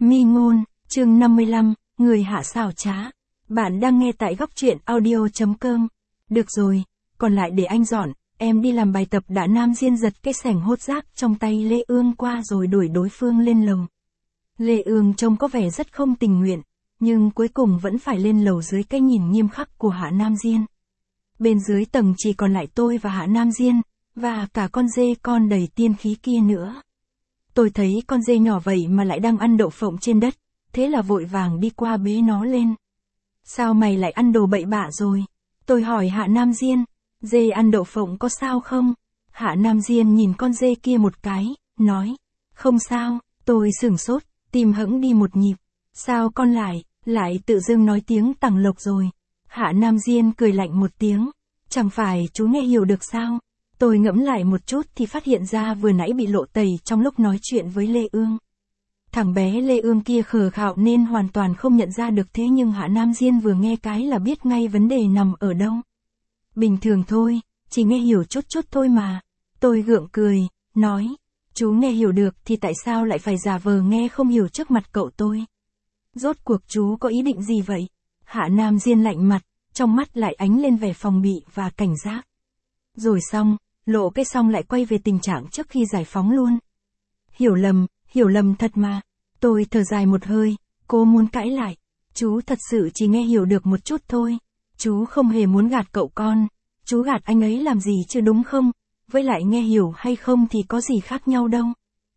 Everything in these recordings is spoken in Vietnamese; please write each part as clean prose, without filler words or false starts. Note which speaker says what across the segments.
Speaker 1: Mi ngôn, chương 55, người hạ xảo trá. Bạn đang nghe tại góc truyện audio.com. Được rồi, còn lại để anh dọn, em đi làm bài tập đã. Nam Diên giật cái xẻng hốt rác trong tay Lê Ương qua rồi đuổi đối phương lên lầu. Lê Ương trông có vẻ rất không tình nguyện, nhưng cuối cùng vẫn phải lên lầu dưới cái nhìn nghiêm khắc của Hạ Nam Diên. Bên dưới tầng chỉ còn lại tôi và Hạ Nam Diên, và cả con dê con đầy tiên khí kia nữa. Tôi thấy con dê nhỏ vậy mà lại đang ăn đậu phộng trên đất, thế là vội vàng đi qua bế nó lên. Sao mày lại ăn đồ bậy bạ rồi? Tôi hỏi Hạ Nam Diên, dê ăn đậu phộng có sao không? Hạ Nam Diên nhìn con dê kia một cái, nói, không sao. Tôi sửng sốt, tim hững đi một nhịp. Sao con lại tự dưng nói tiếng Tằng Lộc rồi? Hạ Nam Diên cười lạnh một tiếng, chẳng phải chú nghe hiểu được sao? Tôi ngẫm lại một chút thì phát hiện ra vừa nãy bị lộ tẩy trong lúc nói chuyện với Lê Ương. Thằng bé Lê Ương kia khờ khạo nên hoàn toàn không nhận ra được, thế nhưng Hạ Nam Diên vừa nghe cái là biết ngay vấn đề nằm ở đâu. Bình thường thôi, chỉ nghe hiểu chút chút thôi mà. Tôi gượng cười, nói, chú nghe hiểu được thì tại sao lại phải giả vờ nghe không hiểu trước mặt cậu tôi? Rốt cuộc chú có ý định gì vậy? Hạ Nam Diên lạnh mặt, trong mắt lại ánh lên vẻ phòng bị và cảnh giác. Rồi xong, lộ cái xong lại quay về tình trạng trước khi giải phóng luôn. Hiểu lầm thật mà. Tôi thở dài một hơi, cô muốn cãi lại. Chú thật sự chỉ nghe hiểu được một chút thôi. Chú không hề muốn gạt cậu con. Chú gạt anh ấy làm gì chứ đúng không? Với lại nghe hiểu hay không thì có gì khác nhau đâu.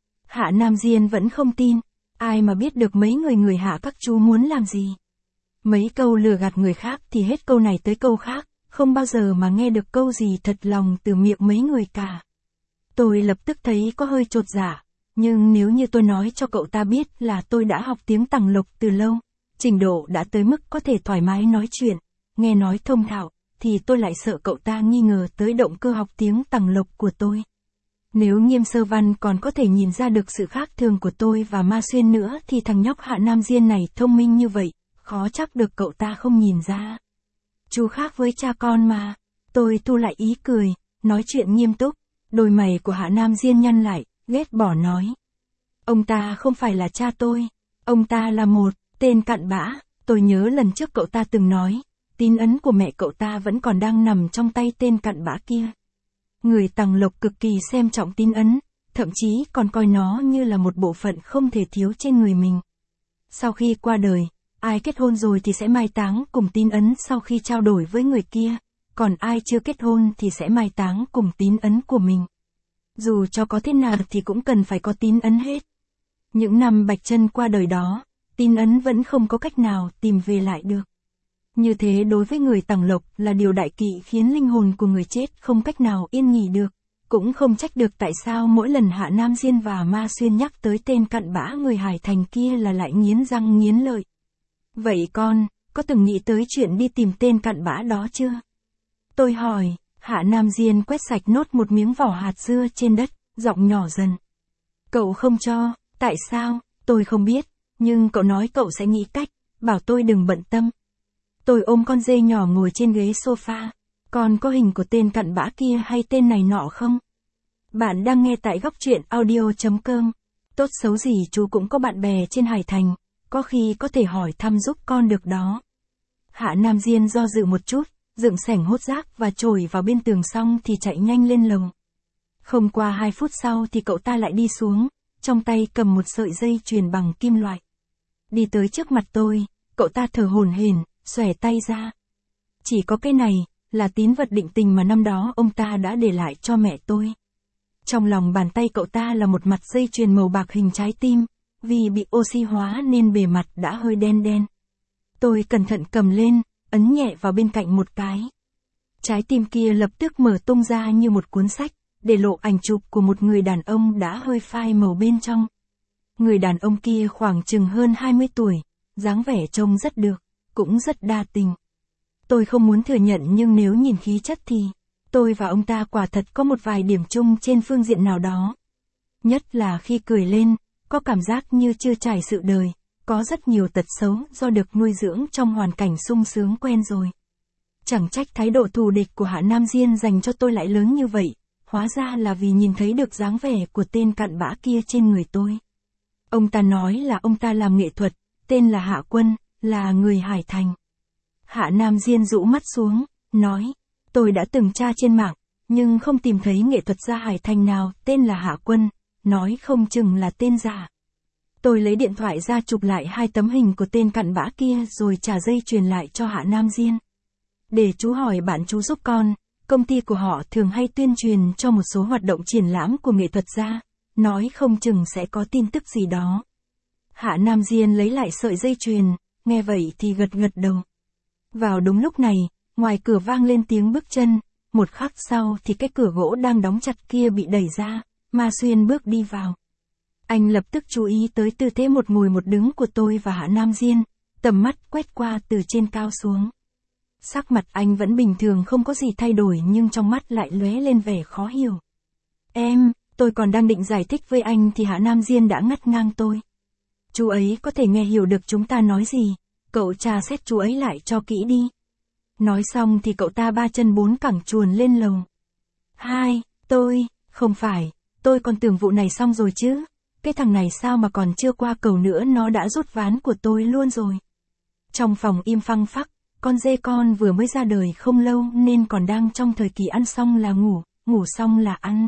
Speaker 1: Hạ Nam Diên vẫn không tin. Ai mà biết được mấy người hạ các chú muốn làm gì. Mấy câu lừa gạt người khác thì hết câu này tới câu khác. Không bao giờ mà nghe được câu gì thật lòng từ miệng mấy người cả. Tôi lập tức thấy có hơi chột dạ, nhưng nếu như tôi nói cho cậu ta biết là tôi đã học tiếng Tằng Lộc từ lâu, trình độ đã tới mức có thể thoải mái nói chuyện, nghe nói thông thạo, thì tôi lại sợ cậu ta nghi ngờ tới động cơ học tiếng Tằng Lộc của tôi. Nếu Nghiêm Sơ Văn còn có thể nhìn ra được sự khác thường của tôi và Ma Xuyên nữa thì thằng nhóc Hạ Nam Diên này thông minh như vậy, khó chắc được cậu ta không nhìn ra. Chú khác với cha con mà. Tôi thu lại ý cười, nói chuyện nghiêm túc. Đôi mày của Hạ Nam Diên nhăn lại, ghét bỏ nói. Ông ta không phải là cha tôi. Ông ta là một tên cặn bã. Tôi nhớ lần trước cậu ta từng nói, tín ấn của mẹ cậu ta vẫn còn đang nằm trong tay tên cặn bã kia. Người Tằng Lộc cực kỳ xem trọng tín ấn, thậm chí còn coi nó như là một bộ phận không thể thiếu trên người mình. Sau khi qua đời, ai kết hôn rồi thì sẽ mai táng cùng tín ấn sau khi trao đổi với người kia, còn ai chưa kết hôn thì sẽ mai táng cùng tín ấn của mình. Dù cho có thế nào thì cũng cần phải có tín ấn hết. Những năm Bạch Chân qua đời đó, tín ấn vẫn không có cách nào tìm về lại được. Như thế đối với người Tằng Lộc là điều đại kỵ khiến linh hồn của người chết không cách nào yên nghỉ được. Cũng không trách được tại sao mỗi lần Hạ Nam Diên và Ma Xuyên nhắc tới tên cặn bã người Hải Thành kia là lại nghiến răng nghiến lợi. Vậy con, có từng nghĩ tới chuyện đi tìm tên cặn bã đó chưa? Tôi hỏi. Hạ Nam Diên quét sạch nốt một miếng vỏ hạt dưa trên đất, giọng nhỏ dần. Cậu không cho, tại sao? Tôi không biết, nhưng cậu nói cậu sẽ nghĩ cách, bảo tôi đừng bận tâm. Tôi ôm con dê nhỏ ngồi trên ghế sofa. Con có hình của tên cặn bã kia hay tên này nọ không? Bạn đang nghe tại góc truyện audio.com. Tốt xấu gì chú cũng có bạn bè trên Hải Thành, có khi có thể hỏi thăm giúp con được đó. Hạ Nam Diên do dự một chút, dựng xẻng hốt rác và chổi vào bên tường xong thì chạy nhanh lên lầu. Không qua 2 phút sau thì cậu ta lại đi xuống, trong tay cầm một sợi dây chuyền bằng kim loại. Đi tới trước mặt tôi, cậu ta thở hổn hển, xòe tay ra. Chỉ có cái này, là tín vật định tình mà năm đó ông ta đã để lại cho mẹ tôi. Trong lòng bàn tay cậu ta là một mặt dây chuyền màu bạc hình trái tim, vì bị oxy hóa nên bề mặt đã hơi đen đen. Tôi cẩn thận cầm lên, ấn nhẹ vào bên cạnh một cái. Trái tim kia lập tức mở tung ra như một cuốn sách, để lộ ảnh chụp của một người đàn ông đã hơi phai màu bên trong. Người đàn ông kia khoảng chừng hơn 20 tuổi, dáng vẻ trông rất được, cũng rất đa tình. Tôi không muốn thừa nhận nhưng nếu nhìn khí chất thì, tôi và ông ta quả thật có một vài điểm chung trên phương diện nào đó. Nhất là khi cười lên, có cảm giác như chưa trải sự đời, có rất nhiều tật xấu do được nuôi dưỡng trong hoàn cảnh sung sướng quen rồi. Chẳng trách thái độ thù địch của Hạ Nam Diên dành cho tôi lại lớn như vậy, hóa ra là vì nhìn thấy được dáng vẻ của tên cặn bã kia trên người tôi. Ông ta nói là ông ta làm nghệ thuật, tên là Hạ Quân, là người Hải Thành. Hạ Nam Diên rũ mắt xuống, nói, tôi đã từng tra trên mạng, nhưng không tìm thấy nghệ thuật gia Hải Thành nào tên là Hạ Quân, nói không chừng là tên giả. Tôi lấy điện thoại ra chụp lại 2 tấm hình của tên cặn bã kia rồi trả dây chuyền lại cho Hạ Nam Diên. Để chú hỏi bạn chú giúp con, công ty của họ thường hay tuyên truyền cho một số hoạt động triển lãm của nghệ thuật gia, nói không chừng sẽ có tin tức gì đó. Hạ Nam Diên lấy lại sợi dây chuyền, nghe vậy thì gật gật đầu. Vào đúng lúc này, ngoài cửa vang lên tiếng bước chân, một khắc sau thì cái cửa gỗ đang đóng chặt kia bị đẩy ra, Ma Xuyên bước đi vào. Anh lập tức chú ý tới tư thế một ngồi một đứng của tôi và Hạ Nam Diên, tầm mắt quét qua từ trên cao xuống. Sắc mặt anh vẫn bình thường không có gì thay đổi nhưng trong mắt lại lóe lên vẻ khó hiểu. Tôi còn đang định giải thích với anh thì Hạ Nam Diên đã ngắt ngang tôi. Chú ấy có thể nghe hiểu được chúng ta nói gì, cậu tra xét chú ấy lại cho kỹ đi. Nói xong thì cậu ta 3 chân 4 cẳng chuồn lên lầu. Không phải, tôi còn tưởng vụ này xong rồi chứ. Cái thằng này sao mà còn chưa qua cầu nữa nó đã rút ván của tôi luôn rồi. Trong phòng im phăng phắc, con dê con vừa mới ra đời không lâu nên còn đang trong thời kỳ ăn xong là ngủ, ngủ xong là ăn.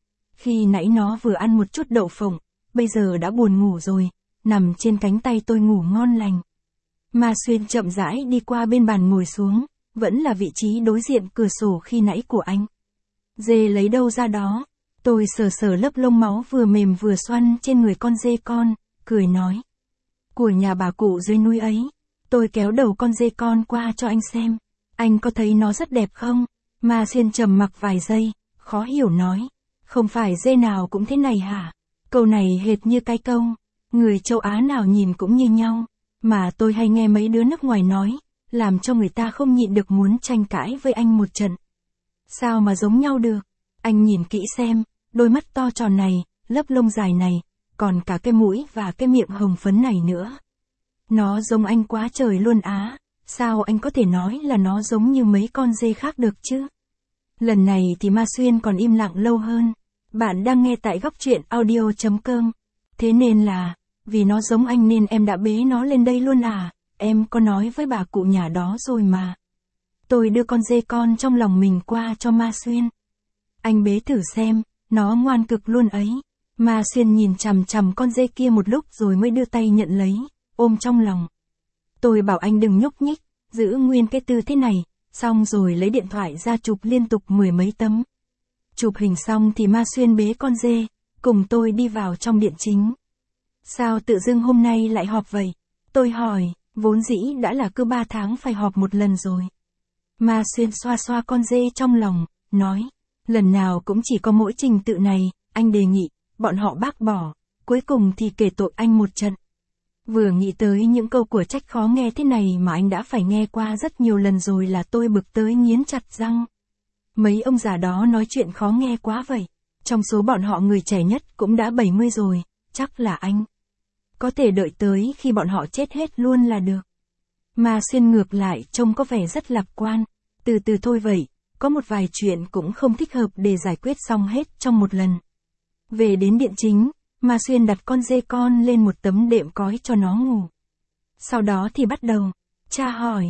Speaker 1: Khi nãy nó vừa ăn một chút đậu phộng, bây giờ đã buồn ngủ rồi, nằm trên cánh tay tôi ngủ ngon lành. Ma Xuyên chậm rãi đi qua bên bàn ngồi xuống, vẫn là vị trí đối diện cửa sổ khi nãy của anh. Dê lấy đâu ra đó? Tôi sờ sờ lớp lông máu vừa mềm vừa xoăn trên người con dê con, cười nói. Của nhà bà cụ dưới núi ấy. Tôi kéo đầu con dê con qua cho anh xem. Anh có thấy nó rất đẹp không? Ma Xuyên trầm mặc vài giây, khó hiểu nói. Không phải dê nào cũng thế này hả? Câu này hệt như cái câu. Người châu Á nào nhìn cũng như nhau. Mà tôi hay nghe mấy đứa nước ngoài nói, làm cho người ta không nhịn được muốn tranh cãi với anh một trận. Sao mà giống nhau được? Anh nhìn kỹ xem, đôi mắt to tròn này, lớp lông dài này, còn cả cái mũi và cái miệng hồng phấn này nữa. Nó giống anh quá trời luôn á, sao anh có thể nói là nó giống như mấy con dê khác được chứ? Lần này thì Ma Xuyên còn im lặng lâu hơn. Bạn đang nghe tại góc truyện audio.com. Thế nên là, vì nó giống anh nên em đã bế nó lên đây luôn à, em có nói với bà cụ nhà đó rồi mà. Tôi đưa con dê con trong lòng mình qua cho Ma Xuyên. Anh bế thử xem, nó ngoan cực luôn ấy. Ma Xuyên nhìn chằm chằm con dê kia một lúc rồi mới đưa tay nhận lấy, ôm trong lòng. Tôi bảo anh đừng nhúc nhích, giữ nguyên cái tư thế này, xong rồi lấy điện thoại ra chụp liên tục 10 mấy tấm. Chụp hình xong thì Ma Xuyên bế con dê, cùng tôi đi vào trong điện chính. Sao tự dưng hôm nay lại họp vậy? Tôi hỏi, vốn dĩ đã là cứ 3 tháng phải họp một lần rồi. Ma Xuyên xoa xoa con dê trong lòng, nói, lần nào cũng chỉ có mỗi trình tự này, anh đề nghị, bọn họ bác bỏ, cuối cùng thì kể tội anh một trận. Vừa nghĩ tới những câu của trách khó nghe thế này mà anh đã phải nghe qua rất nhiều lần rồi là tôi bực tới nghiến chặt răng. Mấy ông già đó nói chuyện khó nghe quá vậy. Trong số bọn họ người trẻ nhất cũng đã 70 rồi, chắc là anh. Có thể đợi tới khi bọn họ chết hết luôn là được. Ma Xuyên ngược lại trông có vẻ rất lạc quan. Từ từ thôi vậy, có một vài chuyện cũng không thích hợp để giải quyết xong hết trong một lần. Về đến điện chính, Ma Xuyên đặt con dê con lên một tấm đệm cói cho nó ngủ. Sau đó thì bắt đầu. Cha hỏi,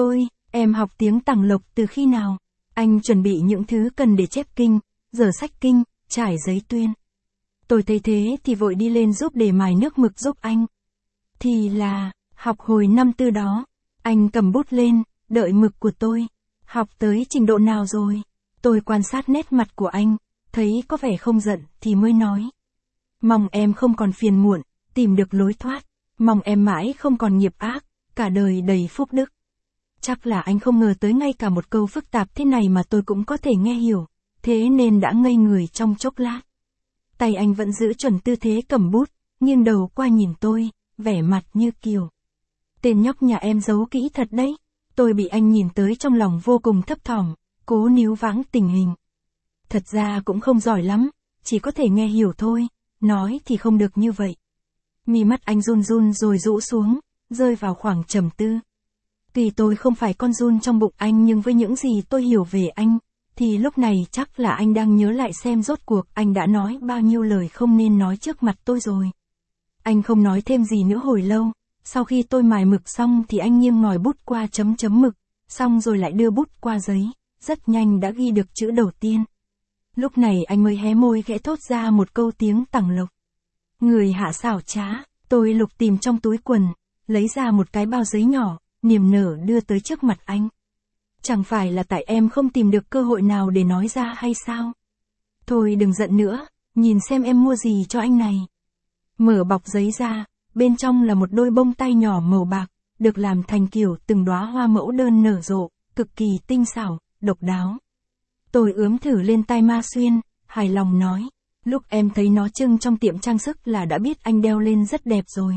Speaker 1: em học tiếng Tằng Lộc từ khi nào? Anh chuẩn bị những thứ cần để chép kinh, dở sách kinh, trải giấy tuyên. Tôi thấy thế thì vội đi lên giúp để mài nước mực giúp anh. Thì là, học hồi năm tư đó. Anh cầm bút lên, đợi mực của tôi. Học tới trình độ nào rồi? Tôi quan sát nét mặt của anh, thấy có vẻ không giận thì mới nói. Mong em không còn phiền muộn, tìm được lối thoát. Mong em mãi không còn nghiệp ác, cả đời đầy phúc đức. Chắc là anh không ngờ tới ngay cả một câu phức tạp thế này mà tôi cũng có thể nghe hiểu, thế nên đã ngây người trong chốc lát. Tay anh vẫn giữ chuẩn tư thế cầm bút, nghiêng đầu qua nhìn tôi, vẻ mặt như kiều. Tên nhóc nhà em giấu kỹ thật đấy. Tôi bị anh nhìn tới trong lòng vô cùng thấp thỏm, cố níu vãng tình hình. Thật ra cũng không giỏi lắm, chỉ có thể nghe hiểu thôi, nói thì không được như vậy. Mi mắt anh run run rồi rũ xuống, rơi vào khoảng trầm tư. Tuy tôi không phải con giun trong bụng anh nhưng với những gì tôi hiểu về anh, thì lúc này chắc là anh đang nhớ lại xem rốt cuộc anh đã nói bao nhiêu lời không nên nói trước mặt tôi rồi. Anh không nói thêm gì nữa hồi lâu, sau khi tôi mài mực xong thì anh nghiêng ngòi bút qua chấm chấm mực, xong rồi lại đưa bút qua giấy, rất nhanh đã ghi được chữ đầu tiên. Lúc này anh mới hé môi khẽ thốt ra một câu tiếng Tằng Lộc. Người Hạ xảo trá, tôi lục tìm trong túi quần, lấy ra một cái bao giấy nhỏ, niềm nở đưa tới trước mặt anh. Chẳng phải là tại em không tìm được cơ hội nào để nói ra hay sao? Thôi đừng giận nữa, nhìn xem em mua gì cho anh này. Mở bọc giấy ra, bên trong là một đôi bông tai nhỏ màu bạc, được làm thành kiểu từng đóa hoa mẫu đơn nở rộ, cực kỳ tinh xảo, độc đáo. Tôi ướm thử lên tai Ma Xuyên, hài lòng nói, lúc em thấy nó trưng trong tiệm trang sức là đã biết anh đeo lên rất đẹp rồi.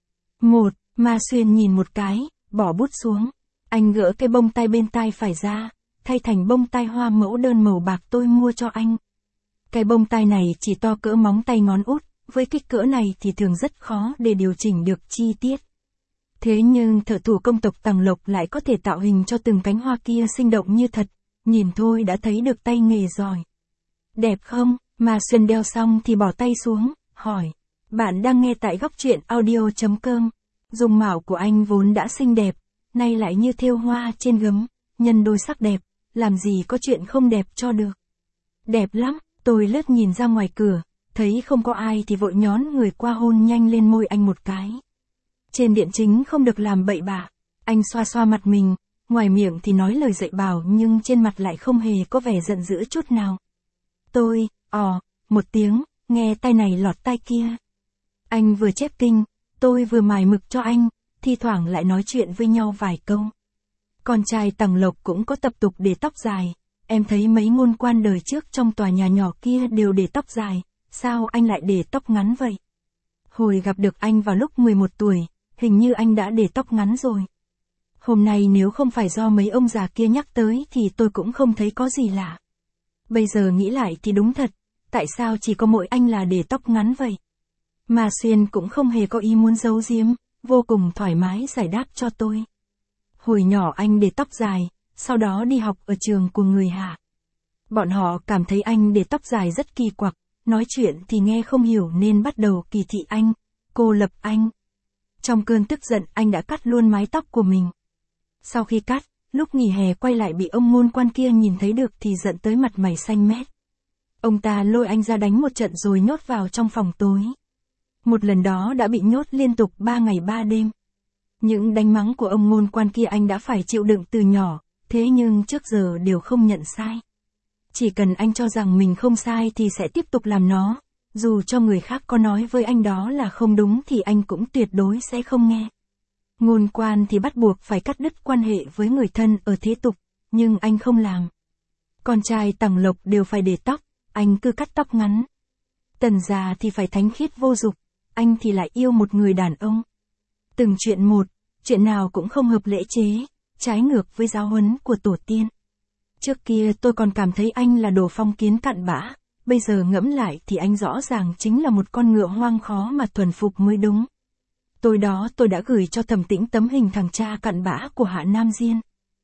Speaker 1: Ma Xuyên nhìn một cái, bỏ bút xuống. Anh gỡ cái bông tai bên tai phải ra, thay thành bông tai hoa mẫu đơn màu bạc tôi mua cho anh. Cái bông tai này chỉ to cỡ móng tay ngón út, với kích cỡ này thì thường rất khó để điều chỉnh được chi tiết. Thế nhưng thợ thủ công tộc Tằng Lộc lại có thể tạo hình cho từng cánh hoa kia sinh động như thật, nhìn thôi đã thấy được tay nghề giỏi. Đẹp không? Ma Xuyên đeo xong thì bỏ tay xuống, hỏi. Bạn đang nghe tại góc truyện audio.com. Dung mạo của anh vốn đã xinh đẹp, nay lại như thêu hoa trên gấm, nhân đôi sắc đẹp, làm gì có chuyện không đẹp cho được. Đẹp lắm, tôi lướt nhìn ra ngoài cửa, thấy không có ai thì vội nhón người qua hôn nhanh lên môi anh một cái. Trên điện chính không được làm bậy bạ, anh xoa xoa mặt mình, ngoài miệng thì nói lời dạy bảo nhưng trên mặt lại không hề có vẻ giận dữ chút nào. Tôi, một tiếng, nghe tai này lọt tai kia. Anh vừa chép kinh, tôi vừa mài mực cho anh, thi thoảng lại nói chuyện với nhau vài câu. Con trai Tằng Lộc cũng có tập tục để tóc dài, em thấy mấy ngôn quan đời trước trong tòa nhà nhỏ kia đều để tóc dài, sao anh lại để tóc ngắn vậy? Hồi gặp được anh vào lúc 11 tuổi, hình như anh đã để tóc ngắn rồi. Hôm nay nếu không phải do mấy ông già kia nhắc tới thì tôi cũng không thấy có gì lạ. Bây giờ nghĩ lại thì đúng thật, tại sao chỉ có mỗi anh là để tóc ngắn vậy? Ma Xuyên cũng không hề có ý muốn giấu giếm, vô cùng thoải mái giải đáp cho tôi. Hồi nhỏ anh để tóc dài, sau đó đi học ở trường của người Hạ. Bọn họ cảm thấy anh để tóc dài rất kỳ quặc, nói chuyện thì nghe không hiểu nên bắt đầu kỳ thị anh, cô lập anh. Trong cơn tức giận anh đã cắt luôn mái tóc của mình. Sau khi cắt, lúc nghỉ hè quay lại bị ông ngôn quan kia nhìn thấy được thì giận tới mặt mày xanh mét. Ông ta lôi anh ra đánh một trận rồi nhốt vào trong phòng tối. Một lần đó đã bị nhốt liên tục 3 ngày 3 đêm. Những đánh mắng của ông ngôn quan kia anh đã phải chịu đựng từ nhỏ, thế nhưng trước giờ đều không nhận sai. Chỉ cần anh cho rằng mình không sai thì sẽ tiếp tục làm nó, dù cho người khác có nói với anh đó là không đúng thì anh cũng tuyệt đối sẽ không nghe. Ngôn quan thì bắt buộc phải cắt đứt quan hệ với người thân ở thế tục, nhưng anh không làm. Con trai Tằng Lộc đều phải để tóc, anh cứ cắt tóc ngắn. Tần già thì phải thánh khiết vô dục, anh thì lại yêu một người đàn ông. Từng chuyện một, chuyện nào cũng không hợp lễ chế, trái ngược với giáo huấn của tổ tiên. Trước kia tôi còn cảm thấy anh là đồ phong kiến cặn bã, bây giờ ngẫm lại thì anh rõ ràng chính là một con ngựa hoang khó mà thuần phục mới đúng. Tối đó tôi đã gửi cho Thẩm Tĩnh tấm hình thằng cha cặn bã của Hạ Nam Diên.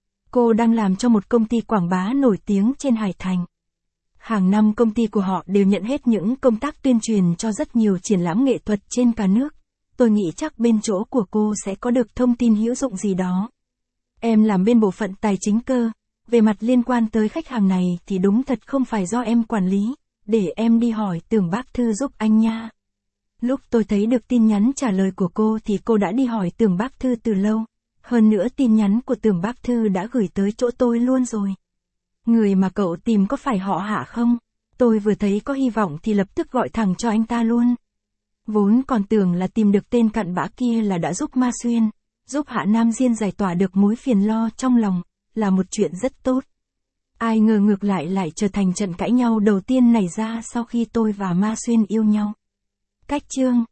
Speaker 1: Cô đang làm cho một công ty quảng bá nổi tiếng trên Hải Thành. Hàng năm công ty của họ đều nhận hết những công tác tuyên truyền cho rất nhiều triển lãm nghệ thuật trên cả nước. Tôi nghĩ chắc bên chỗ của cô sẽ có được thông tin hữu dụng gì đó. Em làm bên bộ phận tài chính cơ, về mặt liên quan tới khách hàng này thì đúng thật không phải do em quản lý, để em đi hỏi Tưởng Bác Thư giúp anh nha. Lúc tôi thấy được tin nhắn trả lời của cô thì cô đã đi hỏi Tưởng Bác Thư từ lâu. Hơn nữa tin nhắn của Tưởng Bác Thư đã gửi tới chỗ tôi luôn rồi. Người mà cậu tìm có phải họ Hạ không? Tôi vừa thấy có hy vọng thì lập tức gọi thẳng cho anh ta luôn. Vốn còn tưởng là tìm được tên cặn bã kia là đã giúp Ma Xuyên, giúp Hạ Nam Diên giải tỏa được mối phiền lo trong lòng, là một chuyện rất tốt. Ai ngờ ngược lại trở thành trận cãi nhau đầu tiên nảy ra sau khi tôi và Ma Xuyên yêu nhau. Cách chương